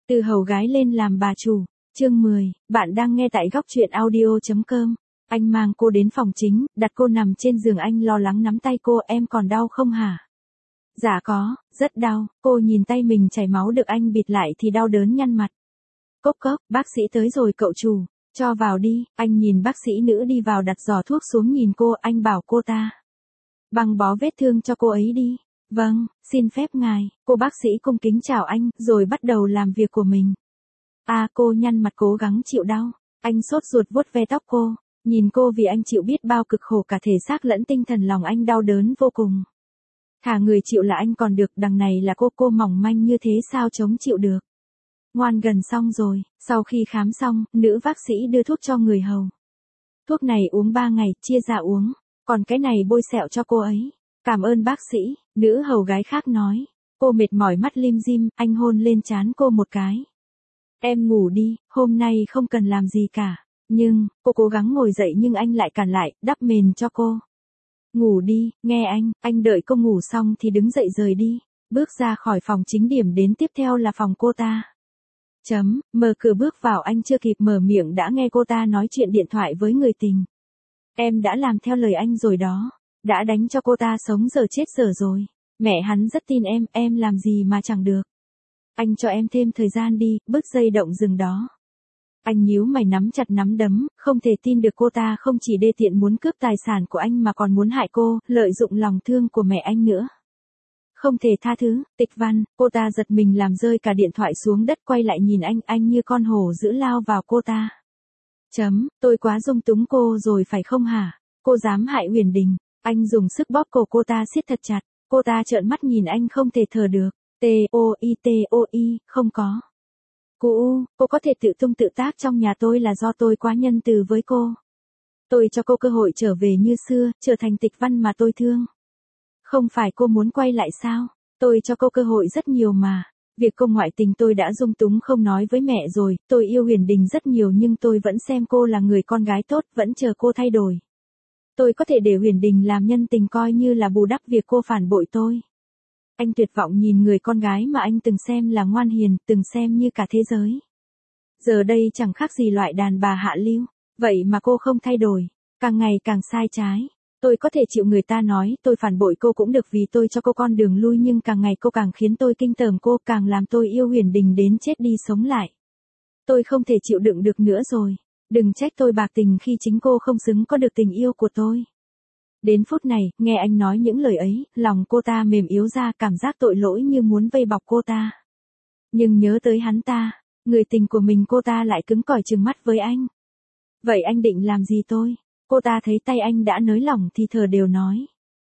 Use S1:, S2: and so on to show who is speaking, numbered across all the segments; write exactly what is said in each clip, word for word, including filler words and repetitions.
S1: Từ hầu gái lên làm bà chủ, chương mười, bạn đang nghe tại góc truyện audio.com. Anh mang cô đến phòng chính, đặt cô nằm trên giường, anh lo lắng nắm tay cô, em còn đau không hả? Dạ có, rất đau, cô nhìn tay mình chảy máu được anh bịt lại thì đau đớn nhăn mặt. Cốc cốc, bác sĩ tới rồi cậu chủ, cho vào đi, anh nhìn bác sĩ nữ đi vào đặt giỏ thuốc xuống nhìn cô, anh bảo cô ta. Băng bó vết thương cho cô ấy đi. Vâng, xin phép ngài, cô bác sĩ cung kính chào anh, rồi bắt đầu làm việc của mình. À, cô nhăn mặt cố gắng chịu đau, anh sốt ruột vuốt ve tóc cô, nhìn cô vì anh chịu biết bao cực khổ cả thể xác lẫn tinh thần, lòng anh đau đớn vô cùng. Thả người chịu là anh còn được, đằng này là cô, cô mỏng manh như thế sao chống chịu được. Ngoan, gần xong rồi, sau khi khám xong, nữ bác sĩ đưa thuốc cho người hầu. Thuốc này uống ba ngày, chia ra uống, còn cái này bôi sẹo cho cô ấy. Cảm ơn bác sĩ, nữ hầu gái khác nói. Cô mệt mỏi mắt lim dim, anh hôn lên trán cô một cái. Em ngủ đi, hôm nay không cần làm gì cả. Nhưng, cô cố gắng ngồi dậy nhưng anh lại cản lại, đắp mền cho cô. Ngủ đi, nghe anh, anh đợi cô ngủ xong thì đứng dậy rời đi. Bước ra khỏi phòng chính, điểm đến tiếp theo là phòng cô ta. Chấm, mở cửa bước vào, anh chưa kịp mở miệng đã nghe cô ta nói chuyện điện thoại với người tình. Em đã làm theo lời anh rồi đó. Đã đánh cho cô ta sống giờ chết giờ rồi. Mẹ hắn rất tin em, em làm gì mà chẳng được. Anh cho em thêm thời gian đi, bứt dây động rừng đó. Anh nhíu mày nắm chặt nắm đấm, không thể tin được cô ta không chỉ đê tiện muốn cướp tài sản của anh mà còn muốn hại cô, lợi dụng lòng thương của mẹ anh nữa. Không thể tha thứ, Tịch Văn, cô ta giật mình làm rơi cả điện thoại xuống đất, quay lại nhìn anh, anh như con hổ dữ lao vào cô ta. Chấm, tôi quá dung túng cô rồi phải không hả? Cô dám hại Huyền Đình. Anh dùng sức bóp cổ cô ta siết thật chặt, cô ta trợn mắt nhìn anh không thể thở được. T O I T O I, không có. Cô, cô có thể tự tung tự tác trong nhà tôi là do tôi quá nhân từ với cô. Tôi cho cô cơ hội trở về như xưa, trở thành Tịch Văn mà tôi thương. Không phải cô muốn quay lại sao? Tôi cho cô cơ hội rất nhiều mà. Việc cô ngoại tình tôi đã dung túng không nói với mẹ rồi, tôi yêu Huyền Đình rất nhiều nhưng tôi vẫn xem cô là người con gái tốt, vẫn chờ cô thay đổi. Tôi có thể để Huyền Đình làm nhân tình coi như là bù đắp việc cô phản bội tôi. Anh tuyệt vọng nhìn người con gái mà anh từng xem là ngoan hiền, từng xem như cả thế giới. Giờ đây chẳng khác gì loại đàn bà hạ lưu, vậy mà cô không thay đổi, càng ngày càng sai trái. Tôi có thể chịu người ta nói tôi phản bội cô cũng được vì tôi cho cô con đường lui, nhưng càng ngày cô càng khiến tôi kinh tởm, cô càng làm tôi yêu Huyền Đình đến chết đi sống lại. Tôi không thể chịu đựng được nữa rồi. Đừng trách tôi bạc tình khi chính cô không xứng có được tình yêu của tôi. Đến phút này, nghe anh nói những lời ấy, lòng cô ta mềm yếu ra, cảm giác tội lỗi như muốn vây bọc cô ta. Nhưng nhớ tới hắn ta, người tình của mình, cô ta lại cứng cỏi trừng mắt với anh. Vậy anh định làm gì tôi? Cô ta thấy tay anh đã nới lỏng thì thở đều nói.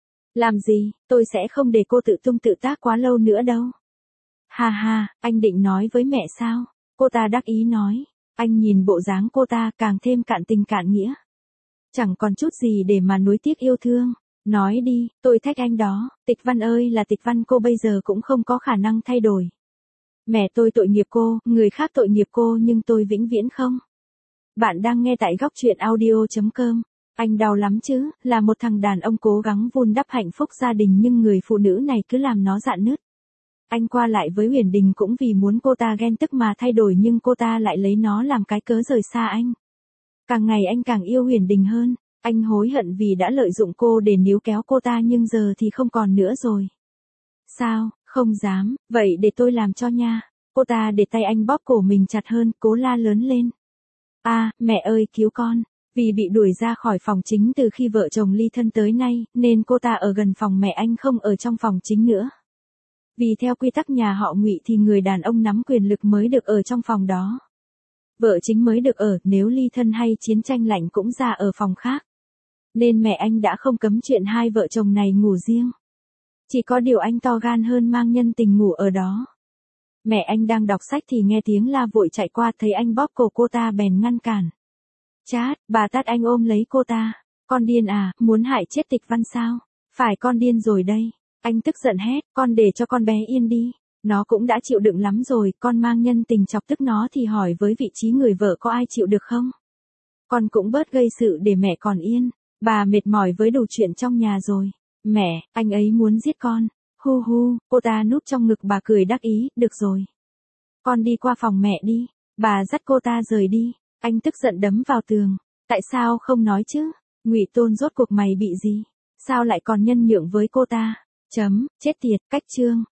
S1: Làm gì, tôi sẽ không để cô tự tung tự tác quá lâu nữa đâu. Ha ha, anh định nói với mẹ sao? Cô ta đắc ý nói. Anh nhìn bộ dáng cô ta càng thêm cạn tình cạn nghĩa. Chẳng còn chút gì để mà nuối tiếc yêu thương. Nói đi, tôi thách anh đó, Tịch Văn ơi là Tịch Văn, cô bây giờ cũng không có khả năng thay đổi. Mẹ tôi tội nghiệp cô, người khác tội nghiệp cô nhưng tôi vĩnh viễn không. Bạn đang nghe tại góc truyện audio.com. Anh đau lắm chứ, là một thằng đàn ông cố gắng vun đắp hạnh phúc gia đình nhưng người phụ nữ này cứ làm nó rạn nứt. Anh qua lại với Huyền Đình cũng vì muốn cô ta ghen tức mà thay đổi nhưng cô ta lại lấy nó làm cái cớ rời xa anh. Càng ngày anh càng yêu Huyền Đình hơn, anh hối hận vì đã lợi dụng cô để níu kéo cô ta nhưng giờ thì không còn nữa rồi. Sao, không dám, vậy để tôi làm cho nha. Cô ta để tay anh bóp cổ mình chặt hơn, cố la lớn lên. À, mẹ ơi cứu con. Vì bị đuổi ra khỏi phòng chính từ khi vợ chồng ly thân tới nay, nên cô ta ở gần phòng mẹ anh không ở trong phòng chính nữa. Vì theo quy tắc nhà họ Ngụy thì người đàn ông nắm quyền lực mới được ở trong phòng đó. Vợ chính mới được ở, nếu ly thân hay chiến tranh lạnh cũng ra ở phòng khác. Nên mẹ anh đã không cấm chuyện hai vợ chồng này ngủ riêng. Chỉ có điều anh to gan hơn, mang nhân tình ngủ ở đó. Mẹ anh đang đọc sách thì nghe tiếng la vội chạy qua, thấy anh bóp cổ cô ta bèn ngăn cản. Chát, bà tát anh ôm lấy cô ta. Con điên à, muốn hại chết Tịch Văn sao? Phải, con điên rồi đây. Anh tức giận hét, con để cho con bé yên đi. Nó cũng đã chịu đựng lắm rồi, con mang nhân tình chọc tức nó thì hỏi với vị trí người vợ có ai chịu được không? Con cũng bớt gây sự để mẹ còn yên. Bà mệt mỏi với đủ chuyện trong nhà rồi. Mẹ, anh ấy muốn giết con. Hu hu, cô ta núp trong ngực bà cười đắc ý, được rồi. Con đi qua phòng mẹ đi. Bà dắt cô ta rời đi. Anh tức giận đấm vào tường. Tại sao không nói chứ? Ngụy Tôn rốt cuộc mày bị gì? Sao lại còn nhân nhượng với cô ta? Chấm, chết tiệt, cách chương.